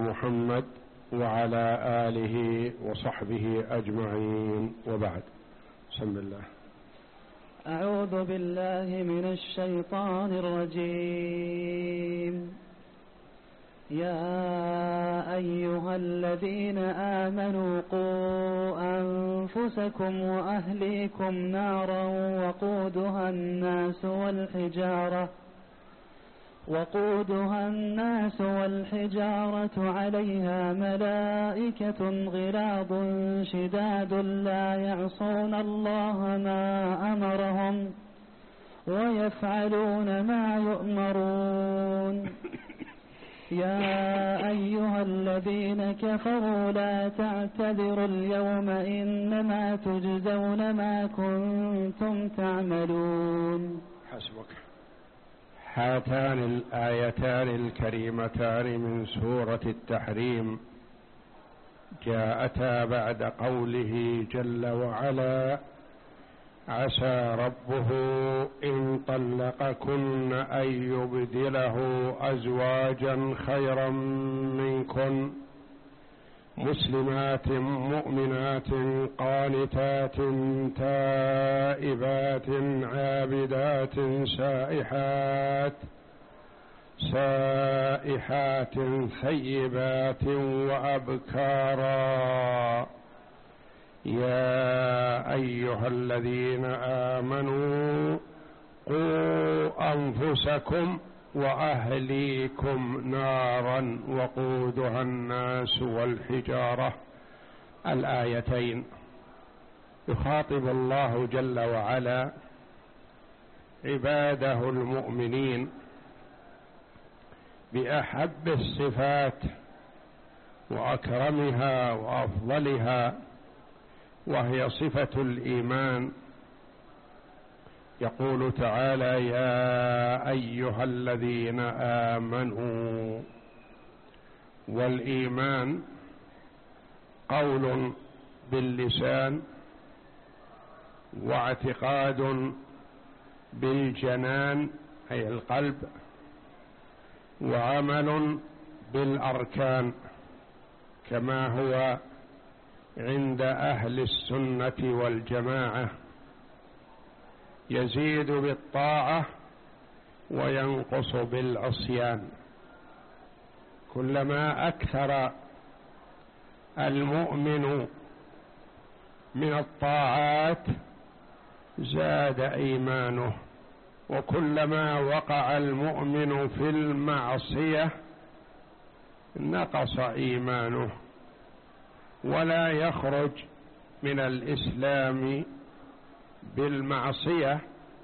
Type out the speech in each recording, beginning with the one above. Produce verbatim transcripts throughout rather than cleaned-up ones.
محمد وعلى آله وصحبه أجمعين، وبعد. بسم الله. أعوذ بالله من الشيطان الرجيم. يا أيها الذين آمنوا قوا أنفسكم وأهليكم نارا وقودها الناس والحجارة وقودها الناس والحجارة عليها ملائكة غلاظ شداد لا يعصون الله ما أمرهم ويفعلون ما يؤمرون. يا أيها الذين كفروا لا تعتذروا اليوم إنما تجزون ما كنتم تعملون. حسبك. هاتان الآيتان الكريمتان من سورة التحريم جاءتا بعد قوله جل وعلا: عسى ربه إن طلقكن أن يبدله أزواجا خيرا منكن مسلمات مؤمنات قانتات تائبات عابدات سائحات سائحات ثيبات وأبكارا. يا أيها الذين آمنوا قوا أنفسكم وأهليكم نارا وقودها الناس والحجارة. الآيتين يخاطب الله جل وعلا عباده المؤمنين بأحب الصفات وأكرمها وأفضلها، وهي صفة الإيمان. يقول تعالى: يا أيها الذين آمنوا. والإيمان قول باللسان واعتقاد بالجنان أي القلب، وعمل بالأركان كما هو عند أهل السنة والجماعة. يزيد بالطاعة وينقص بالعصيان. كلما أكثر المؤمن من الطاعات زاد إيمانه، وكلما وقع المؤمن في المعصية نقص إيمانه، ولا يخرج من الإسلام بالمعصية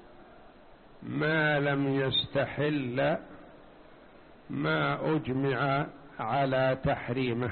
ما لم يستحل ما أجمع على تحريمه.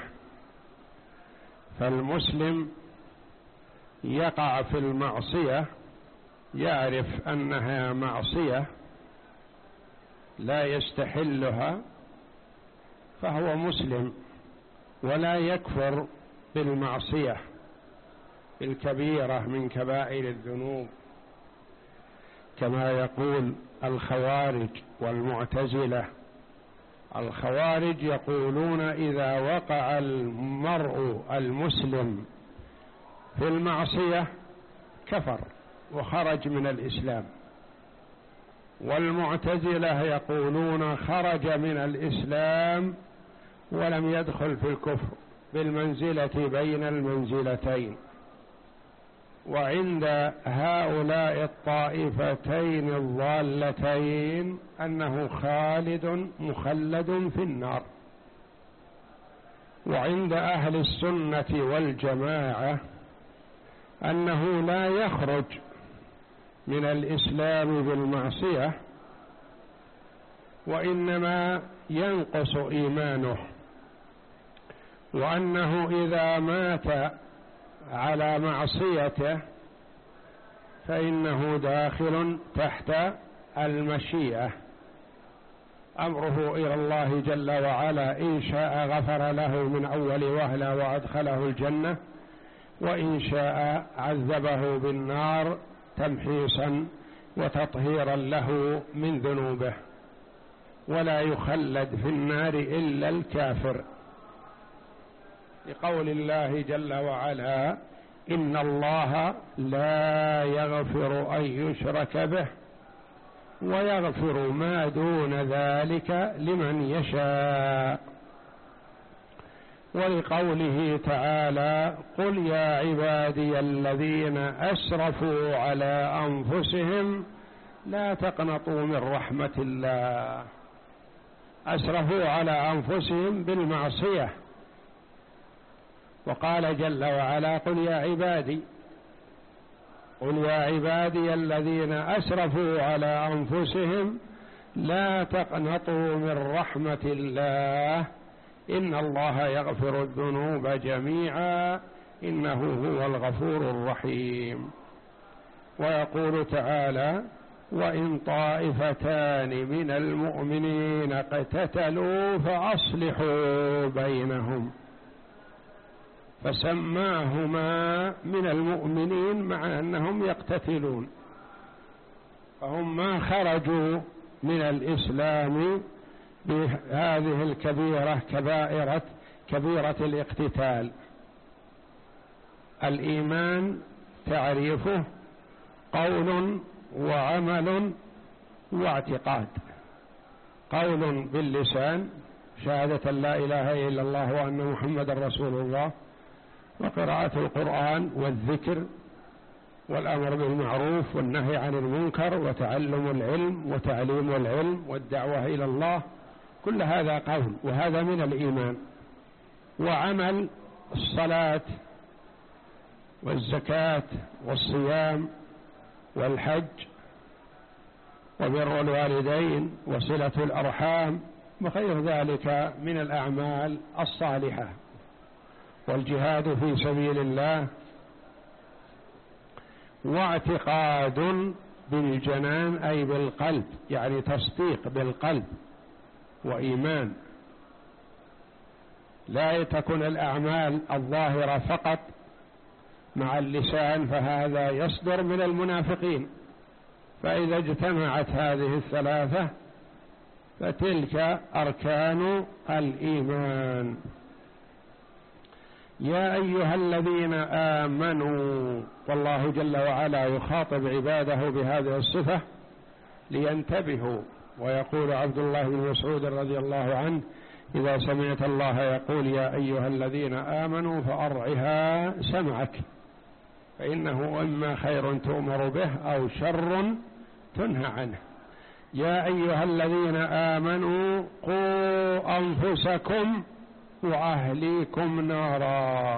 فالمسلم يقع في المعصية يعرف أنها معصية لا يستحلها فهو مسلم، ولا يكفر بالمعصية الكبيرة من كبائر الذنوب، كما يقول الخوارج والمعتزلة. الخوارج يقولون إذا وقع المرء المسلم في المعصية كفر وخرج من الإسلام، والمعتزلة يقولون خرج من الإسلام ولم يدخل في الكفر، بالمنزلة بين المنزلتين. وعند هؤلاء الطائفتين الضالتين أنه خالد مخلد في النار. وعند أهل السنة والجماعة أنه لا يخرج من الإسلام بالمعصية، وإنما ينقص إيمانه، وأنه إذا مات على معصيته فإنه داخل تحت المشيئة، أمره إلى الله جل وعلا، إن شاء غفر له من أول وهلة وأدخله الجنة، وإن شاء عذبه بالنار تمحيصا وتطهيرا له من ذنوبه. ولا يخلد في النار إلا الكافر، لقول الله جل وعلا: إن الله لا يغفر أن يشرك به ويغفر ما دون ذلك لمن يشاء. ولقوله تعالى: قل يا عبادي الذين أسرفوا على أنفسهم لا تقنطوا من رحمة الله. أسرفوا على أنفسهم بالمعصية، وقال جل وعلا: قل يا عبادي قل يا عبادي الذين أسرفوا على أنفسهم لا تقنطوا من رحمة الله إن الله يغفر الذنوب جميعا إنه هو الغفور الرحيم. ويقول تعالى: وإن طائفتان من المؤمنين اقتتلوا فأصلحوا بينهم. فسماهما من المؤمنين مع أنهم يقتتلون، فهم ما خرجوا من الإسلام بهذه الكبيرة كبائرة كبيرة الاقتتال. الإيمان تعريفه قول وعمل واعتقاد. قول باللسان شهادة لا إله إلا الله وأن محمد رسول الله، وقراءة القرآن والذكر والأمر بالمعروف والنهي عن المنكر وتعلم العلم وتعليم العلم والدعوة إلى الله، كل هذا قول وهذا من الإيمان. وعمل الصلاة والزكاة والصيام والحج وبر الوالدين وصلة الأرحام وغير ذلك من الأعمال الصالحة، والجهاد في سبيل الله. واعتقاد بالجنان أي بالقلب، يعني تصديق بالقلب وإيمان، لا تكن الأعمال الظاهرة فقط مع اللسان، فهذا يصدر من المنافقين. فإذا اجتمعت هذه الثلاثة فتلك أركان الإيمان. يا أيها الذين آمنوا، والله جل وعلا يخاطب عباده بهذه الصفة لينتبهوا. ويقول عبد الله بن مسعود رضي الله عنه: إذا سمعت الله يقول يا أيها الذين آمنوا فأرعها سمعك، فإنه إما خير تؤمر به أو شر تنهى عنه. يا أيها الذين آمنوا قوا أنفسكم وأهليكم نارا.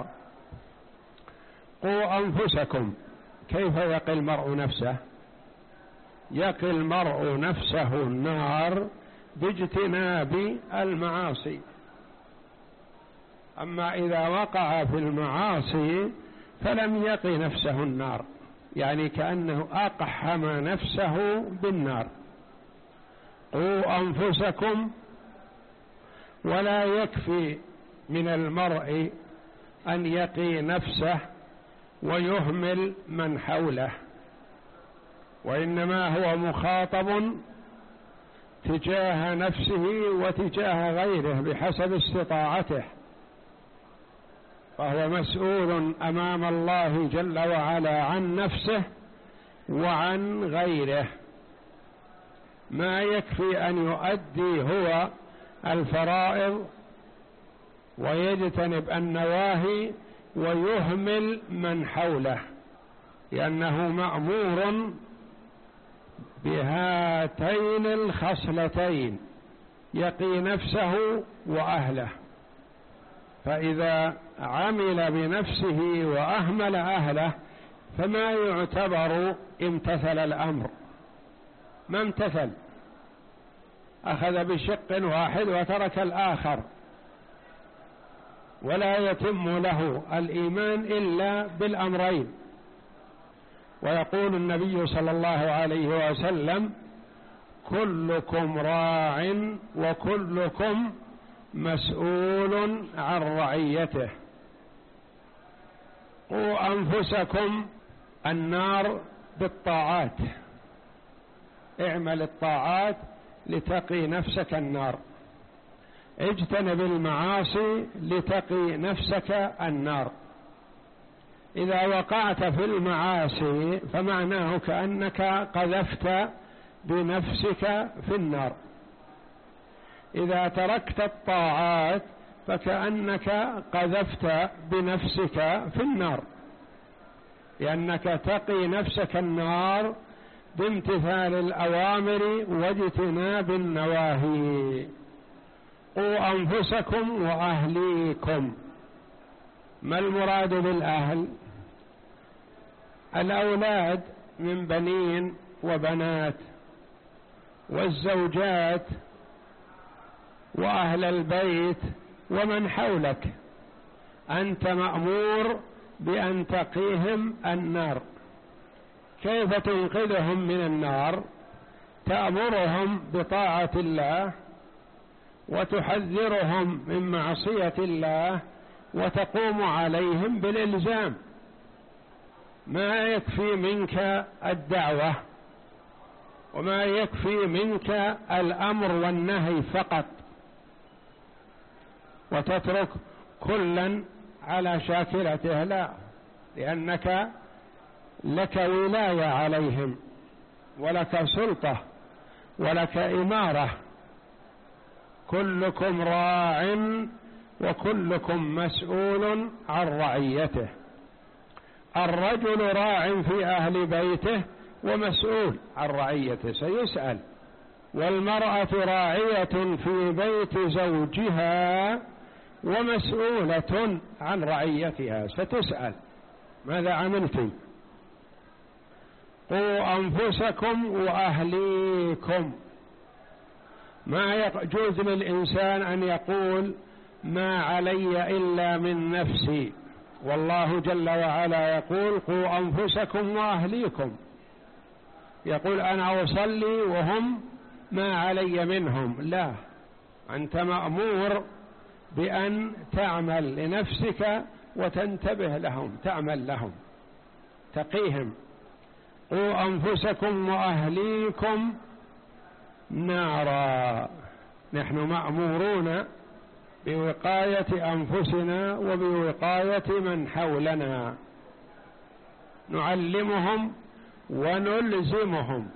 قوا أنفسكم، كيف يقي المرء نفسه؟ يقي المرء نفسه النار باجتناب المعاصي. أما إذا وقع في المعاصي فلم يقي نفسه النار، يعني كأنه أقحم نفسه بالنار. قوا أنفسكم، ولا يكفي من المرء أن يقي نفسه ويهمل من حوله، وإنما هو مخاطب تجاه نفسه وتجاه غيره بحسب استطاعته، فهو مسؤول أمام الله جل وعلا عن نفسه وعن غيره. ما يكفي أن يؤدي هو الفرائض ويجتنب النواهي ويهمل من حوله، لأنه مأمور بهاتين الخصلتين: يقي نفسه وأهله. فإذا عمل بنفسه وأهمل أهله فما يعتبر امتثل الأمر، ما امتثل، أخذ بشق واحد وترك الآخر، ولا يتم له الإيمان إلا بالأمرين. ويقول النبي صلى الله عليه وسلم: كلكم راع وكلكم مسؤول عن رعيته. قوا أنفسكم النار بالطاعات، اعمل الطاعات لتقي نفسك النار. اجتنب المعاصي لتقي نفسك النار. إذا وقعت في المعاصي فمعناه كأنك قذفت بنفسك في النار. إذا تركت الطاعات فكأنك قذفت بنفسك في النار، لأنك تقي نفسك النار بامتثال الأوامر واجتناب النواهي. قوا أنفسكم وأهليكم. ما المراد بالأهل؟ الأولاد من بنين وبنات والزوجات وأهل البيت ومن حولك. أنت مأمور بأن تقيهم النار. كيف تنقذهم من النار؟ تأمرهم بطاعة الله وتحذرهم من معصية الله وتقوم عليهم بالإلزام. ما يكفي منك الدعوة وما يكفي منك الأمر والنهي فقط، وتترك كلا على شاكلته، لا، لأنك لك ولاية عليهم ولك سلطة ولك إمارة. كلكم راع وكلكم مسؤول عن رعيته. الرجل راع في أهل بيته ومسؤول عن رعيته، سيسأل. والمرأة راعية في بيت زوجها ومسؤولة عن رعيتها، ستسأل ماذا عملتم؟ قوا أنفسكم وأهليكم. ما يجوز للإنسان أن يقول ما علي إلا من نفسي، والله جل وعلا يقول قوا أنفسكم وأهليكم. يقول أنا أصلي وهم ما علي منهم، لا، أنت مأمور بأن تعمل لنفسك وتنتبه لهم، تعمل لهم، تقيهم. قوا أنفسكم وأهليكم نارا. نحن مأمورون بوقاية أنفسنا وبوقاية من حولنا، نعلمهم ونلزمهم،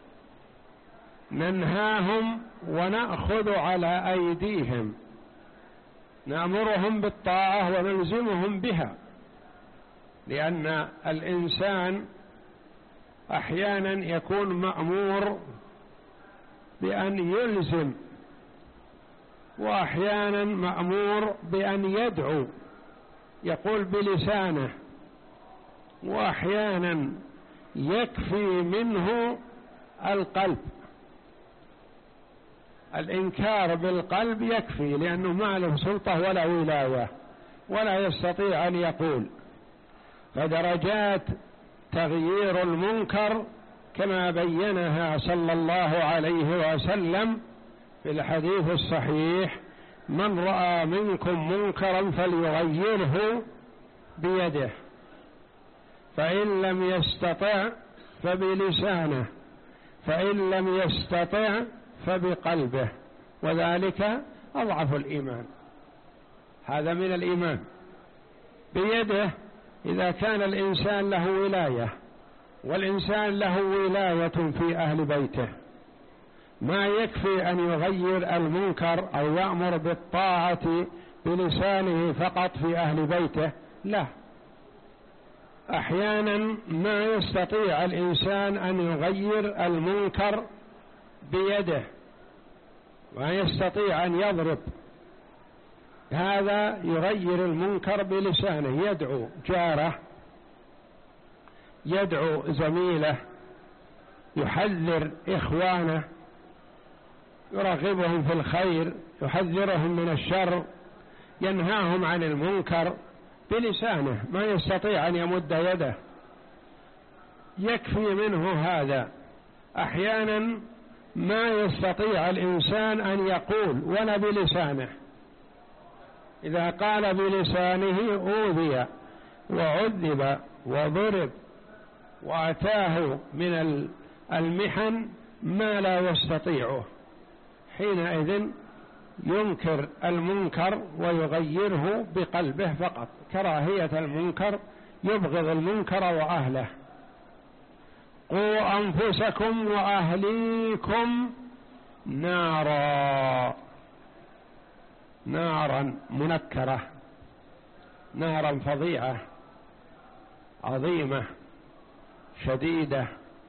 ننهاهم ونأخذ على أيديهم، نأمرهم بالطاعة ونلزمهم بها. لأن الإنسان أحيانا يكون مأمور بأن يلزم، وأحيانا مأمور بأن يدعو يقول بلسانه، وأحيانا يكفي منه القلب، الإنكار بالقلب يكفي، لأنه ما له سلطة ولا ولاية ولا يستطيع أن يقول. فدرجات تغيير المنكر كما بينها صلى الله عليه وسلم في الحديث الصحيح: من رأى منكم منكرا فليغيره بيده، فإن لم يستطع فبلسانه، فإن لم يستطع فبقلبه، وذلك أضعف الإيمان. هذا من الإيمان. بيده إذا كان الإنسان له ولاية، والإنسان له ولاية في أهل بيته، ما يكفي أن يغير المنكر أو يأمر بالطاعة بلسانه فقط في أهل بيته، لا، أحيانا ما يستطيع الإنسان أن يغير المنكر بيده، ما يستطيع أن يضرب، هذا يغير المنكر بلسانه، يدعو جاره، يدعو زميله، يحذر إخوانه، يرغبهم في الخير، يحذرهم من الشر، ينهاهم عن المنكر بلسانه، ما يستطيع أن يمد يده، يكفي منه هذا. أحيانا ما يستطيع الإنسان أن يقول ولا بلسانه، إذا قال بلسانه أوذي وعذب وضرب وأتاه من المحن ما لا يستطيعه، حينئذ ينكر المنكر ويغيره بقلبه فقط، كراهية المنكر، يبغض المنكر وأهله. قوا أنفسكم وأهليكم نارا، نارا منكرة، نارا فظيعة عظيمة شديدة،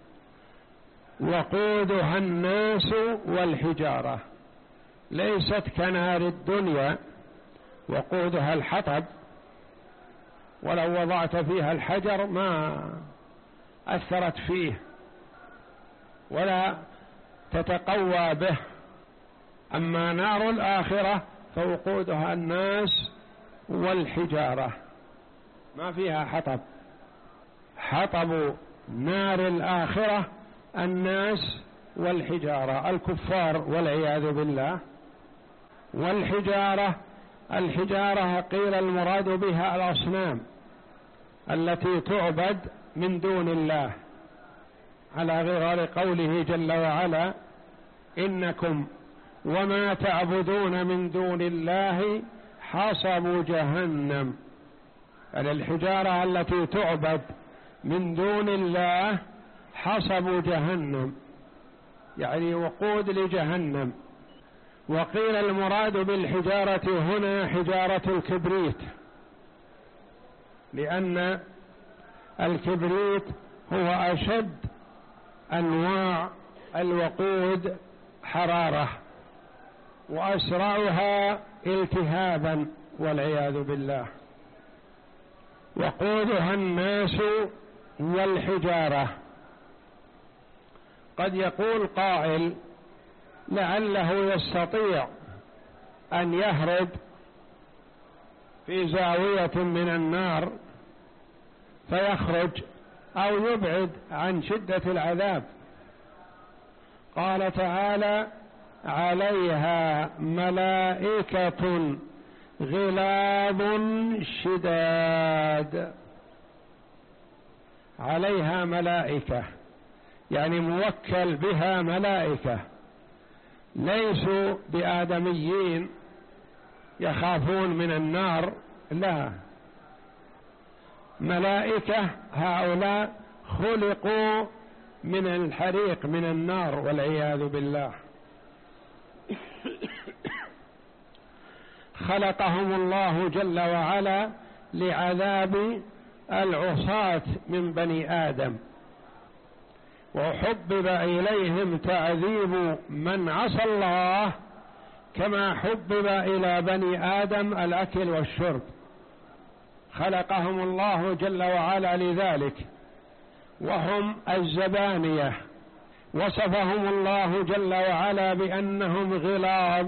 وقودها الناس والحجارة، ليست كنار الدنيا وقودها الحطب، ولو وضعت فيها الحجر ما أثرت فيه ولا تتقوى به. أما نار الآخرة فوقودها الناس والحجارة، ما فيها حطب. حطب نار الآخرة الناس والحجارة، الكفار والعياذ بالله. والحجارة، الحجارة قيل المراد بها الأصنام التي تعبد من دون الله، على غرار قوله جل وعلا: إنكم وما تعبدون من دون الله حصب جهنم. يعني الحجارة التي تعبد من دون الله حصب جهنم، يعني وقود لجهنم. وقيل المراد بالحجارة هنا حجارة الكبريت، لأن الكبريت هو أشد أنواع الوقود حرارة وأسرعها التهابا والعياذ بالله. وقودها الناس والحجارة. قد يقول قائل: لعله يستطيع أن يهرب في زاوية من النار فيخرج أو يبعد عن شدة العذاب. قال تعالى: عليها ملائكة غلاظ شداد. عليها ملائكة يعني موكل بها ملائكة، ليسوا بآدميين يخافون من النار، لا، ملائكة هؤلاء خلقوا من الحريق، من النار والعياذ بالله. خلقهم الله جل وعلا لعذاب العصاة من بني آدم، وحبب إليهم تعذيب من عصى الله كما حبب إلى بني آدم الأكل والشرب. خلقهم الله جل وعلا لذلك، وهم الزبانية. وصفهم الله جل وعلا بأنهم غلاظ،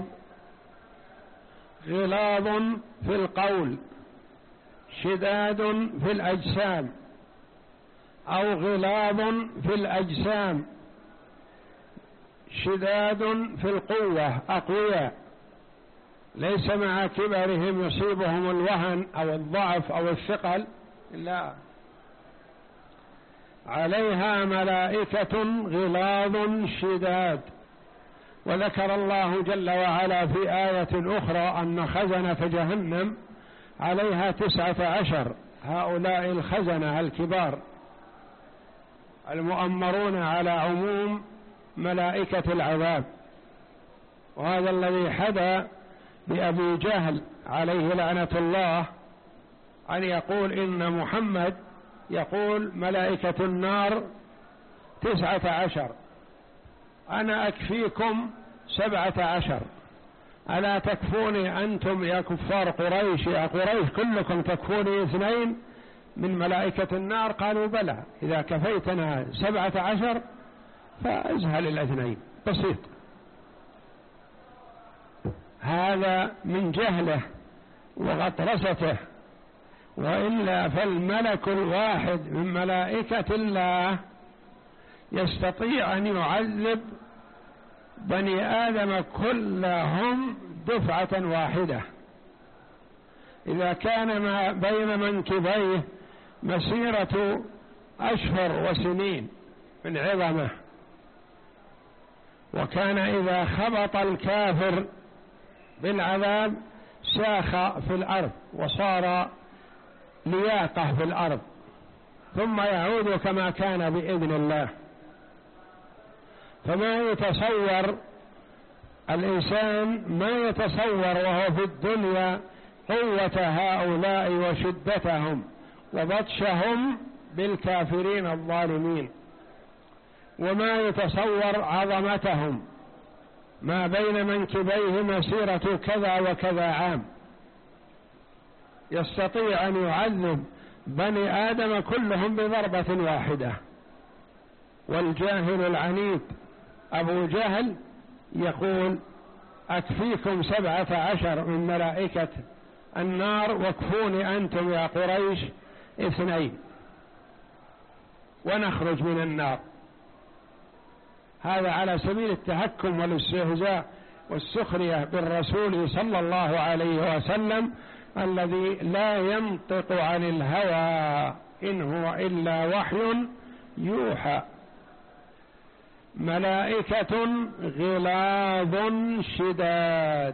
غلاظ في القول، شداد في الأجسام، أو غلاظ في الأجسام، شداد في القوة، أقوياء، ليس مع كبرهم يصيبهم الوهن أو الضعف أو الثقل، لا، عليها ملائكة غلاظ شداد. وذكر الله جل وعلا في آية أخرى أن خزنة جهنم عليها تسعة عشر، هؤلاء الخزنة الكبار المؤمرون على عموم ملائكة العذاب. وهذا الذي حدا بأبي جهل عليه لعنة الله أن يقول إن محمد يقول ملائكة النار تسعة عشر، أنا أكفيكم سبعة عشر، ألا تكفوني أنتم يا كفار قريش، يا قريش كلكم تكفوني اثنين من ملائكة النار؟ قالوا بلى، إذا كفيتنا سبعة عشر فأزهل الاثنين، بسيط. هذا من جهله وغطرسته، وإلا فالملك الواحد من ملائكة الله يستطيع أن يعذب بني آدم كلهم دفعة واحدة. إذا كان ما بين منكبيه مسيرة أشهر وسنين من عظمه، وكان إذا خبط الكافر بالعذاب ساخ في الأرض وصار لياقة في الأرض، ثم يعود كما كان بإذن الله. فما يتصور الإنسان ما يتصور وهو في الدنيا قوة هؤلاء وشدتهم وبطشهم بالكافرين الظالمين، وما يتصور عظمتهم، ما بين منكبيه مسيرة كذا وكذا عام، يستطيع أن يعذب بني آدم كلهم بضربة واحدة. والجاهل العنيد أبو جهل يقول أكفيكم سبعة عشر من ملائكة النار واكفوني أنتم يا قريش اثنين ونخرج من النار. هذا على سبيل التهكم والاستهزاء والسخرية بالرسول صلى الله عليه وسلم الذي لا ينطق عن الهوى إن هو إلا وحي يوحى. ملائكة غلاظ شداد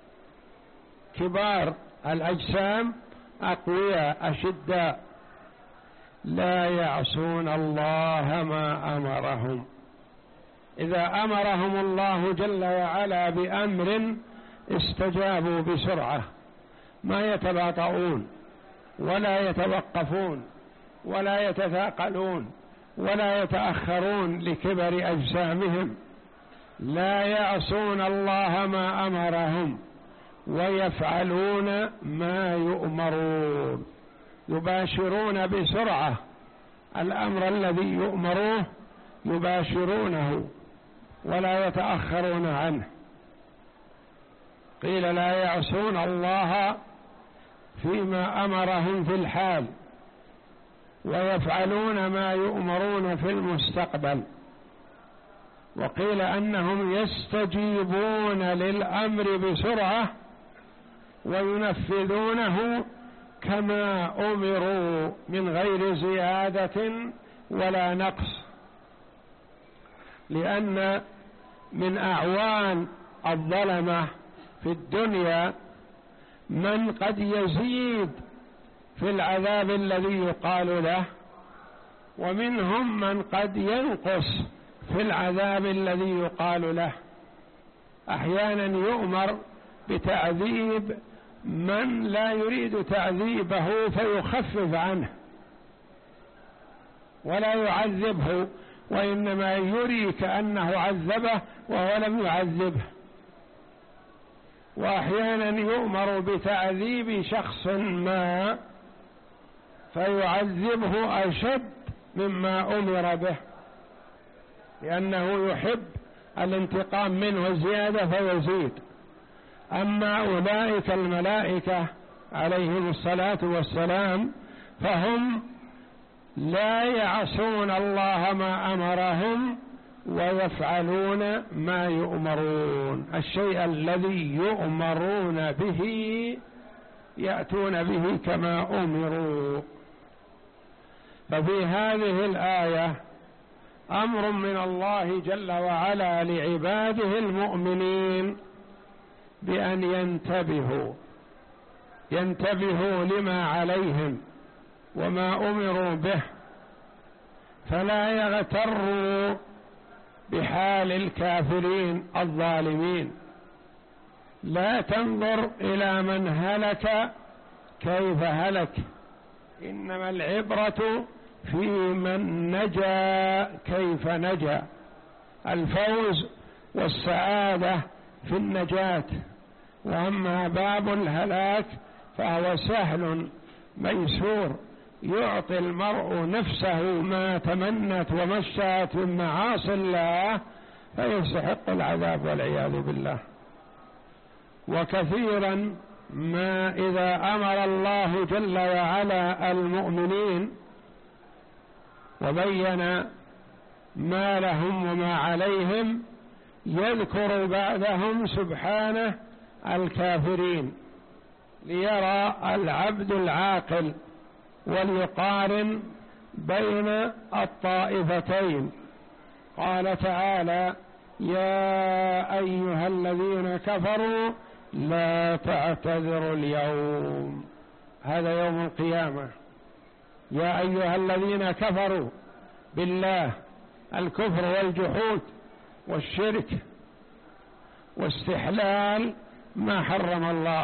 كبار الأجسام أقوياء أشداء لا يعصون الله ما أمرهم. إذا أمرهم الله جل وعلا بأمر استجابوا بسرعة، ما يتباطؤون ولا يتوقفون ولا يتثاقلون ولا يتأخرون لكبر أجسامهم. لا يعصون الله ما أمرهم ويفعلون ما يؤمرون، يباشرون بسرعة الأمر الذي يؤمروه، يباشرونه ولا يتأخرون عنه. قيل لا يعصون الله فيما أمرهم في الحال ويفعلون ما يؤمرون في المستقبل. وقيل أنهم يستجيبون للأمر بسرعة وينفذونه كما أمروا من غير زيادة ولا نقص، لأن من أعوان الظلمة في الدنيا من قد يزيد في العذاب الذي يقال له، ومنهم من قد ينقص في العذاب الذي يقال له. أحيانا يؤمر بتعذيب من لا يريد تعذيبه فيخفف عنه ولا يعذبه، وإنما يري كأنه عذبه وهو لم يعذبه. وأحيانا يؤمر بتعذيب شخص ما فيعذبه أشد مما أمر به، لأنه يحب الانتقام منه زيادة فيزيد. أما أولئك الملائكة عليهم الصلاة والسلام فهم لا يعصون الله ما أمرهم ويفعلون ما يؤمرون. الشيء الذي يؤمرون به يأتون به كما أمروا. ففي هذه الآية أمر من الله جل وعلا لعباده المؤمنين بأن ينتبهوا ينتبهوا لما عليهم وما أمروا به، فلا يغتروا بحال الكافرين الظالمين. لا تنظر إلى من هلك كيف هلك، إنما العبرة في من نجا كيف نجا. الفوز والسعادة في النجاة، وأما باب الهلاك فهو سهل ميسور، يعطي المرء نفسه ما تمنت وما اشتهت من معاصي الله فيستحق العذاب والعياذ بالله. وكثيرا ما إذا أمر الله جل وعلا المؤمنين وبين ما لهم وما عليهم يذكر بعدهم سبحانه الكافرين، ليرى العبد العاقل وليقارن بين الطائفتين. قال تعالى: يا أيها الذين كفروا لا تعتذروا اليوم، هذا يوم القيامة. يا أيها الذين كفروا بالله، الكفر والجحود والشرك واستحلال ما حرم الله،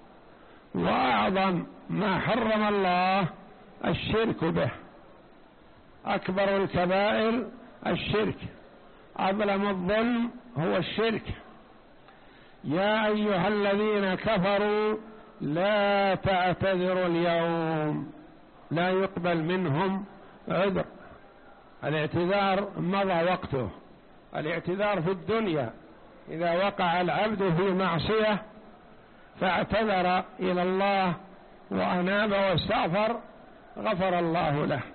وأعظم ما حرم الله الشرك به، أكبر الكبائر الشرك، أظلم الظلم هو الشرك. يا أيها الذين كفروا لا تعتذروا اليوم، لا يقبل منهم عذر. الاعتذار مضى وقته، الاعتذار في الدنيا إذا وقع العبد في معصية فاعتذر إلى الله وأناب واستغفر غفر الله له.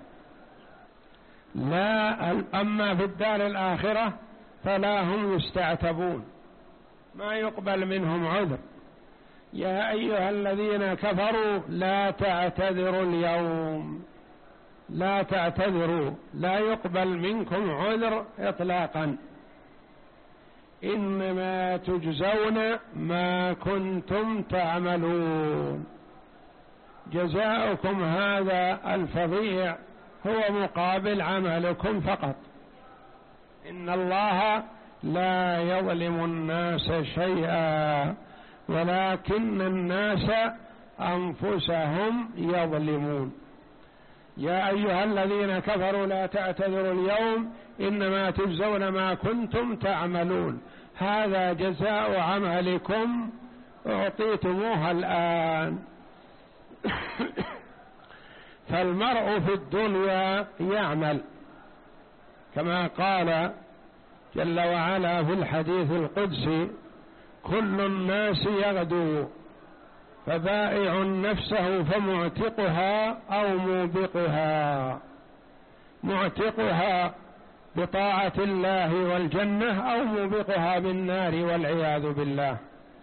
لا، أما في الدار الآخرة فلا هم يستعتبون، ما يقبل منهم عذر. يا أيها الذين كفروا لا تعتذروا اليوم، لا تعتذروا، لا يقبل منكم عذر إطلاقا، إنما تجزون ما كنتم تعملون. جزاؤكم هذا الفظيع هو مقابل عملكم فقط. إن الله لا يظلم الناس شيئا ولكن الناس أنفسهم يظلمون. يا أيها الذين كفروا لا تعتذروا اليوم إنما تجزون ما كنتم تعملون، هذا جزاء عملكم أعطيتموها الآن. فالمرء في الدنيا يعمل كما قال جل وعلا في الحديث القدسي: كل الناس يغدو فبائع نفسه فمعتقها أو موبقها، معتقها بطاعة الله والجنة أو موبقها بالنار والعياذ بالله.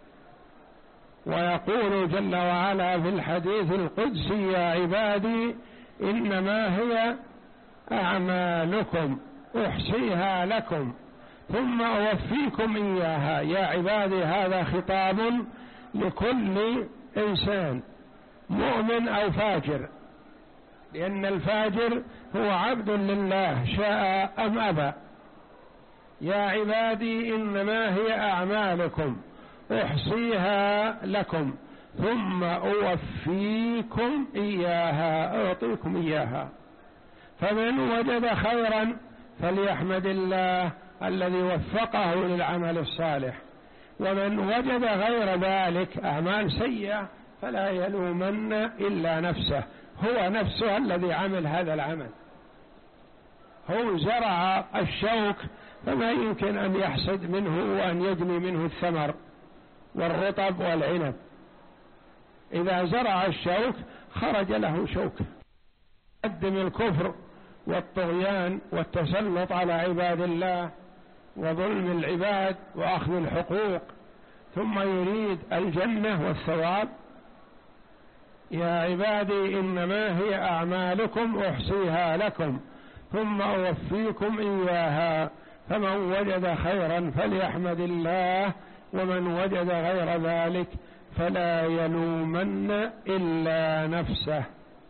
ويقول جل وعلا في الحديث القدسي: يا عبادي إنما هي أعمالكم أحصيها لكم ثم أوفيكم إياها. يا عبادي هذا خطاب لكل إنسان مؤمن أو فاجر، لأن الفاجر هو عبد لله شاء أم أبى. يا عبادي إنما هي أعمالكم أحصيها لكم ثم أوفيكم إياها، أعطيكم إياها. فمن وجد خيرا فليحمد الله الذي وفقه للعمل الصالح، ومن وجد غير ذلك أعمال سيئة فلا يلومن إلا نفسه، هو نفسه الذي عمل هذا العمل. هو زرع الشوك فما يمكن أن يحصد منه وأن يجني منه الثمر والرطب والعنب. إذا زرع الشوك خرج له شوك. قدم الكفر والطغيان والتسلط على عباد الله وظلم العباد وأخذ الحقوق، ثم يريد الجنة والثواب. يا عبادي إنما هي أعمالكم أحصيها لكم ثم أوفيكم إياها، فمن وجد خيرا فليحمد الله ومن وجد غير ذلك فلا يلومن إلا نفسه.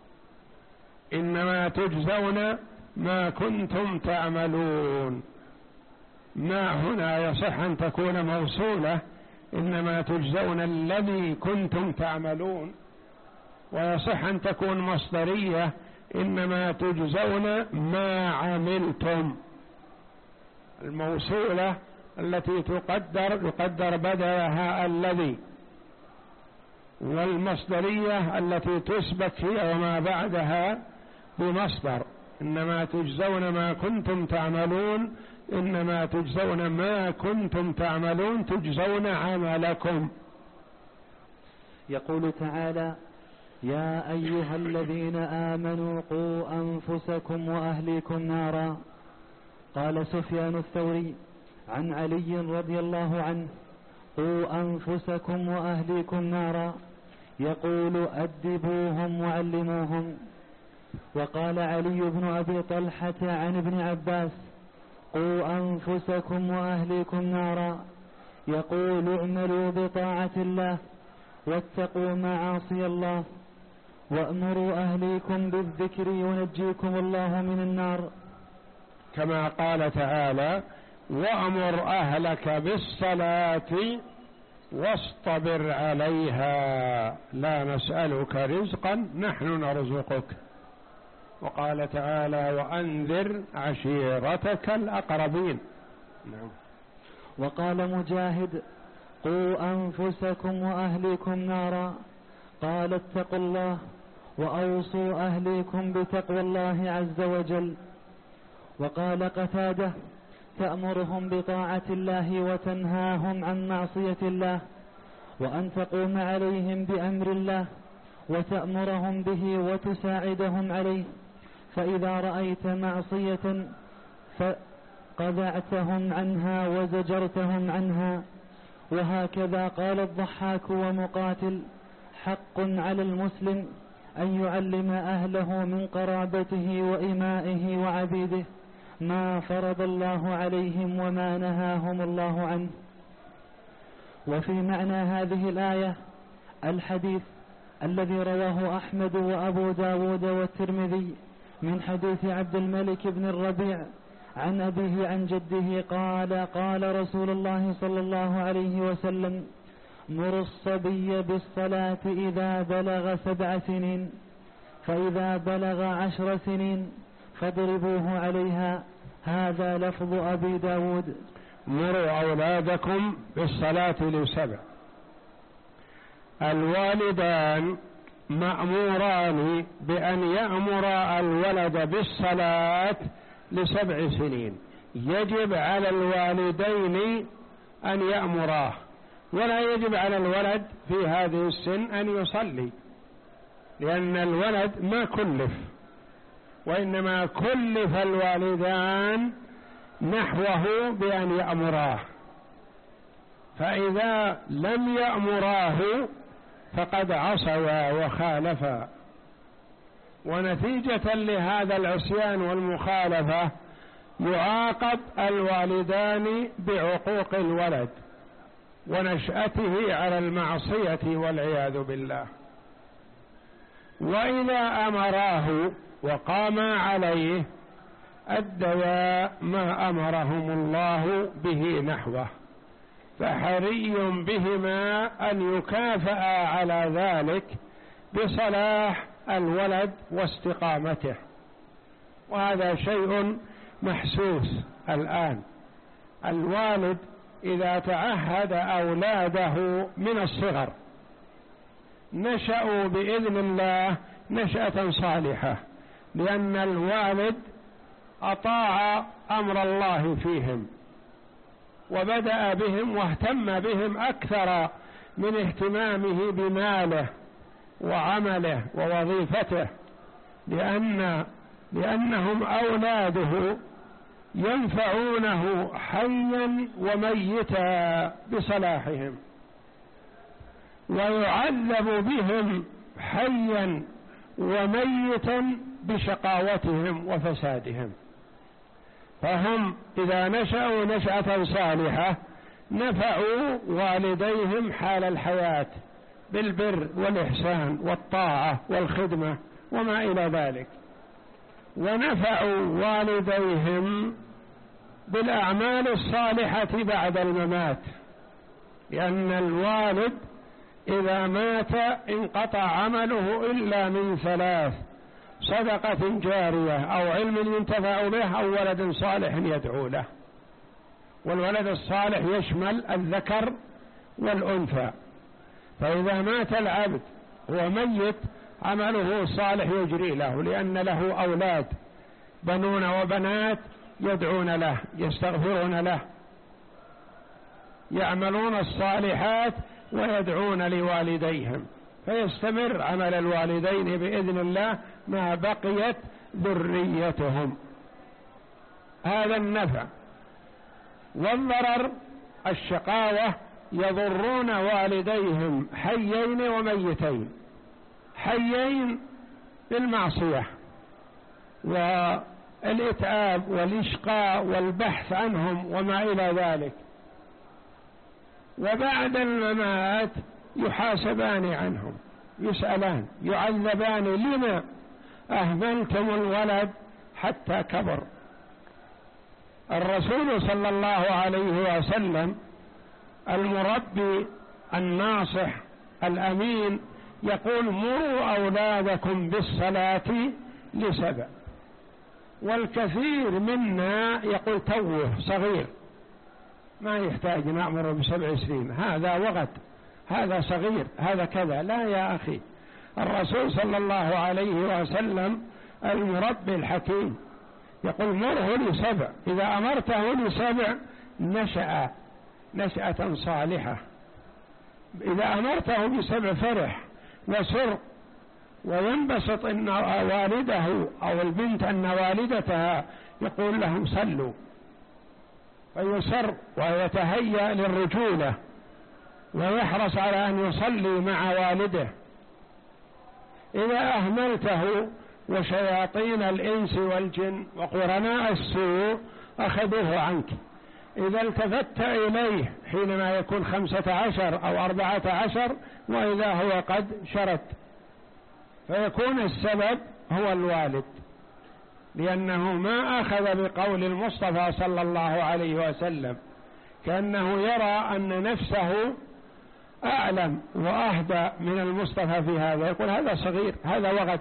إنما تجزون ما كنتم تعملون. ما هنا يصح أن تكون موصولة، إنما تجزون الذي كنتم تعملون، ويصح أن تكون مصدرية، إنما تجزون ما عملتم. الموصولة التي تقدر يقدر بدلها الذي، والمصدرية التي تثبت هي وما بعدها بمصدر. إنما تجزون ما كنتم تعملون، إنما تجزون ما كنتم تعملون، تجزون عملكم. يقول تعالى: يا أيها الذين آمنوا قوا أنفسكم وأهليكم نارا. قال سفيان الثوري عن علي رضي الله عنه: قوا أنفسكم وأهليكم نارا، يقول: أدبوهم وعلموهم. وقال علي بن أبي طلحة عن ابن عباس: قوا أنفسكم وأهليكم نارا، يقول اعملوا بطاعة الله واتقوا معاصي الله وأمروا أهليكم بالذكر ينجيكم الله من النار، كما قال تعالى وأمر أهلك بالصلاة واصطبر عليها لا نسألك رزقا نحن نرزقك. وقال تعالى وأنذر عشيرتك الأقربين. نعم. وقال مجاهد قوا أنفسكم وأهليكم نارا، قال اتقوا الله وأوصوا أهليكم بتقوى الله عز وجل. وقال قتادة تأمرهم بطاعة الله وتنهاهم عن معصية الله، وأن تقوم عليهم بأمر الله وتأمرهم به وتساعدهم عليه، فإذا رأيت معصية فقذعتهم عنها وزجرتهم عنها. وهكذا قال الضحاك ومقاتل حق على المسلم أن يعلم أهله من قرابته وإمائه وعبيده ما فرض الله عليهم وما نهاهم الله عنه. وفي معنى هذه الآية الحديث الذي رواه أحمد وأبو داود والترمذي من حديث عبد الملك بن الربيع عن أبيه عن جده قال قال رسول الله صلى الله عليه وسلم مر الصبي بالصلاة إذا بلغ سبع سنين، فإذا بلغ عشر سنين فاضربوه عليها. هذا لفظ أبي داود. مروا أولادكم بالصلاة لسبع. الوالدان مأموران بأن يأمر الولد بالصلاة لسبع سنين، يجب على الوالدين أن يأمراه، ولا يجب على الولد في هذه السن أن يصلي، لأن الولد ما كلف، وإنما كلف الوالدان نحوه بأن يأمراه، فإذا لم يأمراه فقد عصوا وخالفا، ونتيجة لهذا العصيان والمخالفة يعاقب الوالدان بعقوق الولد ونشأته على المعصية والعياذ بالله. وإذا أمراه وقاما عليه أدوا ما أمرهم الله به نحوه، فحري بهما أن يكافأ على ذلك بصلاح الولد واستقامته، وهذا شيء محسوس الآن. الوالد إذا تعهد أولاده من الصغر نشأوا بإذن الله نشأة صالحة، لأن الوالد أطاع أمر الله فيهم وبدأ بهم واهتم بهم أكثر من اهتمامه بماله وعمله ووظيفته، لأن لأنهم أولاده ينفعونه حيا وميتا بصلاحهم، ويعذب بهم حيا وميتا بشقاوتهم وفسادهم. فهم إذا نشأوا نشأة صالحة نفعوا والديهم حال الحياة بالبر والإحسان والطاعة والخدمة وما إلى ذلك، ونفعوا والديهم بالأعمال الصالحة بعد الممات، لأن الوالد إذا مات انقطع عمله إلا من ثلاث: صدقة جارية أو علم ينتفع به أو ولد صالح يدعو له. والولد الصالح يشمل الذكر والأنثى، فإذا مات العبد هو ميت عمله صالح يجري له، لأن له أولاد بنون وبنات يدعون له يستغفرون له يعملون الصالحات ويدعون لوالديهم، فيستمر عمل الوالدين بإذن الله ما بقيت ذريتهم. هذا النفع. والضرر الشقاوة، يضرون والديهم حيين وميتين: حيين بالمعصية والإتعاب والإشقاء والبحث عنهم وما إلى ذلك، وبعد الممات يحاسبان عنهم، يسألان يعذبان: لما أهملتم الولد حتى كبر؟ الرسول صلى الله عليه وسلم المربي الناصح الأمين يقول: مروا أولادكم بالصلاة لسبع. والكثير منا يقول: توه صغير ما يحتاج نأمر بسبع سنين، هذا وقت، هذا صغير، هذا كذا. لا يا أخي، الرسول صلى الله عليه وسلم المربي الحكيم يقول: مره لسبع. إذا أمرته لسبع نشأ نشأة صالحة، إذا أمرته بسبع فرح وسر وينبسط إن والده أو البنت أن والدتها يقول لهم صلوا، فيسر ويتهيأ للرجولة ويحرص على أن يصلي مع والده. إذا أهملته وشياطين الإنس والجن وقرناء السوء أخذوه عنك، إذا التفت إليه حينما يكون خمسة عشر أو أربعة عشر وإذا هو قد شرد، فيكون السبب هو الوالد، لأنه ما أخذ بقول المصطفى صلى الله عليه وسلم، كأنه يرى أن نفسه أعلم وأهدى من المصطفى في هذا، يقول: هذا صغير، هذا وقت.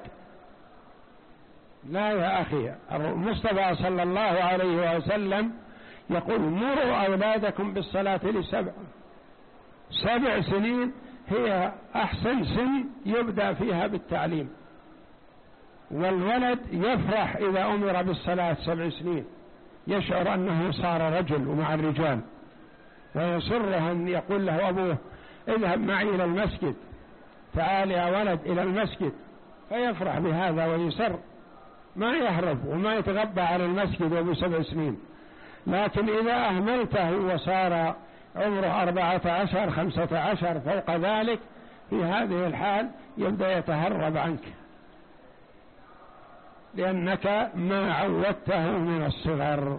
لا يا أخي، المصطفى صلى الله عليه وسلم يقول: مروا أولادكم بالصلاة لسبع. سبع سنين هي أحسن سن يبدأ فيها بالتعليم، والولد يفرح إذا أمر بالصلاة سبع سنين، يشعر أنه صار رجل ومع الرجال، ويصره أن يقول له أبوه: اذهب معي إلى المسجد، تعال يا ولد إلى المسجد، فيفرح بهذا ويسر، ما يهرب وما يتغبى على المسجد وبسبع سنين. لكن إذا أهملته وصار عمره أربعة عشر خمسة عشر فوق ذلك، في هذه الحال يبدأ يتهرب عنك، لأنك ما عودته من الصغر.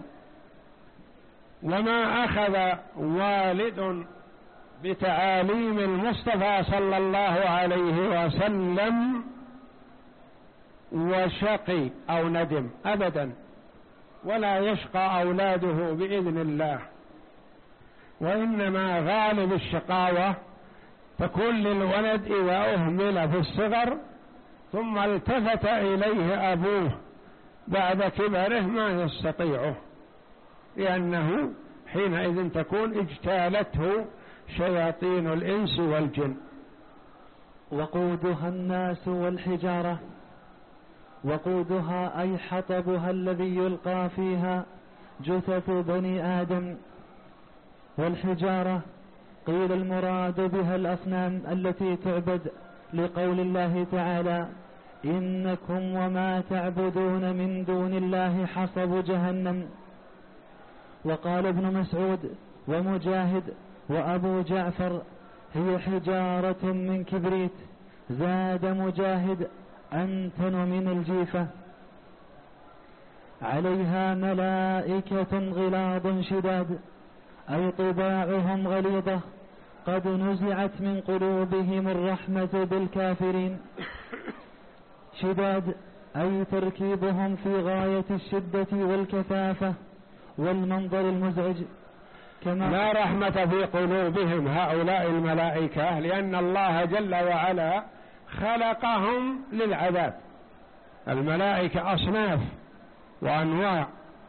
وما أخذ والد بتعاليم المصطفى صلى الله عليه وسلم وشقي أو ندم أبدا، ولا يشقى أولاده بإذن الله، وإنما غالب الشقاوة تكون للولد إذا أهمل في الصغر ثم التفت إليه أبوه بعد كبره ما يستطيعه، لأنه حينئذ تكون اجتالته شياطين الإنس والجن. وقودها الناس والحجارة. وقودها أي حطبها الذي يلقى فيها جثث بني آدم. والحجارة قيل المراد بها الأصنام التي تعبد، لقول الله تعالى: إنكم وما تعبدون من دون الله حصب جهنم. وقال ابن مسعود ومجاهد وأبو جعفر: هي حجارة من كبريت. زاد مجاهد: أنتن من الجيفة. عليها ملائكة غلاظ شداد، أي طباعهم غليظة، قد نزعت من قلوبهم الرحمة بالكافرين. شداد أي تركيبهم في غاية الشدة والكثافة والمنظر المزعج. كما لا رحمة في قلوبهم هؤلاء الملائكة، لأن الله جل وعلا خلقهم للعذاب. الملائكة أصناف وأنواع،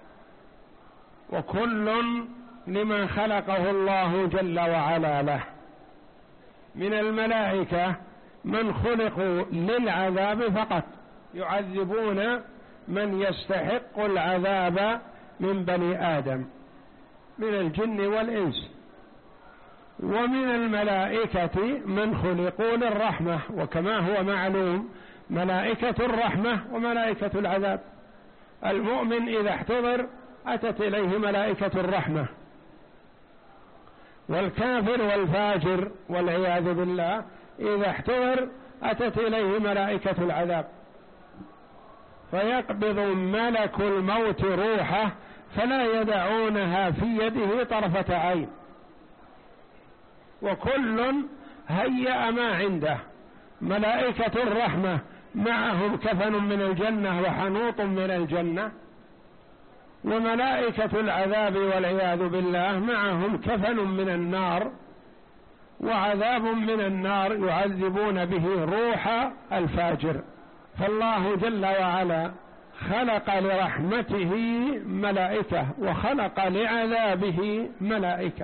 وكل لما خلقه الله جل وعلا له. من الملائكة من خلقوا للعذاب فقط، يعذبون من يستحق العذاب من بني آدم من الجن والإنس. ومن الملائكة من خلقوا للرحمة، وكما هو معلوم ملائكة الرحمة وملائكة العذاب. المؤمن إذا احتضر أتت إليه ملائكة الرحمة، والكافر والفاجر والعياذ بالله إذا احتضر أتت إليه ملائكة العذاب، فيقبض ملك الموت روحه فلا يدعونها في يده طرفة عين. وكل هيأ ما عنده. ملائكة الرحمة معهم كفن من الجنة وحنوط من الجنة، وملائكة العذاب والعياذ بالله معهم كفن من النار وعذاب من النار يعذبون به روح الفاجر. فالله جل وعلا خلق لرحمته ملائكة وخلق لعذابه ملائكة.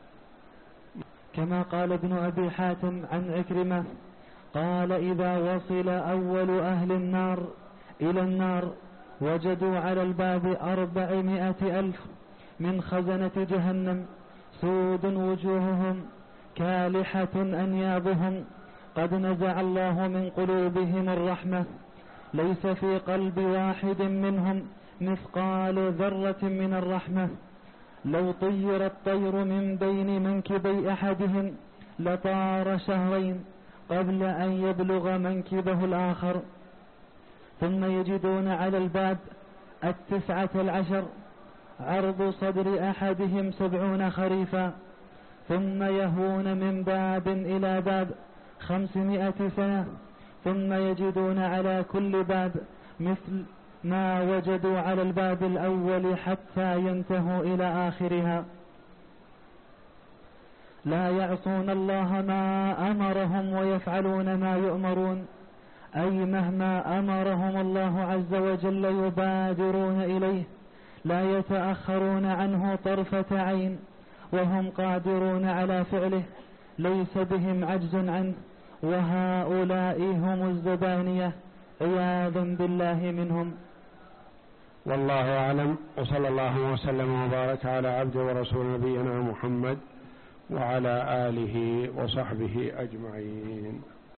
كما قال ابن أبي حاتم عن عكرمة قال: إذا وصل أول أهل النار إلى النار وجدوا على الباب أربعمائة ألف من خزنة جهنم سود وجوههم كالحة أنيابهم، قد نزع الله من قلوبهم الرحمة، ليس في قلب واحد منهم مثقال ذرة من الرحمة، لو طير الطير من بين منكبي أحدهم لطار شهرين قبل أن يبلغ منكبه الآخر. ثم يجدون على الباب التسعة العشر عرض صدر أحدهم سبعون خريفا، ثم يهون من باب إلى باب خمسمائة سنة، ثم يجدون على كل باب مثل ما وجدوا على الباب الأول حتى ينتهوا إلى آخرها، لا يعصون الله ما أمرهم ويفعلون ما يؤمرون، أي مهما أمرهم الله عز وجل يبادرون إليه، لا يتأخرون عنه طرفة عين، وهم قادرون على فعله، ليس بهم عجز عنه، وهؤلاء هم الزبانية عياذا بالله منهم. والله أعلم، وصلى الله وسلم وبارك على عبده ورسول نبينا محمد وعلى آله وصحبه أجمعين.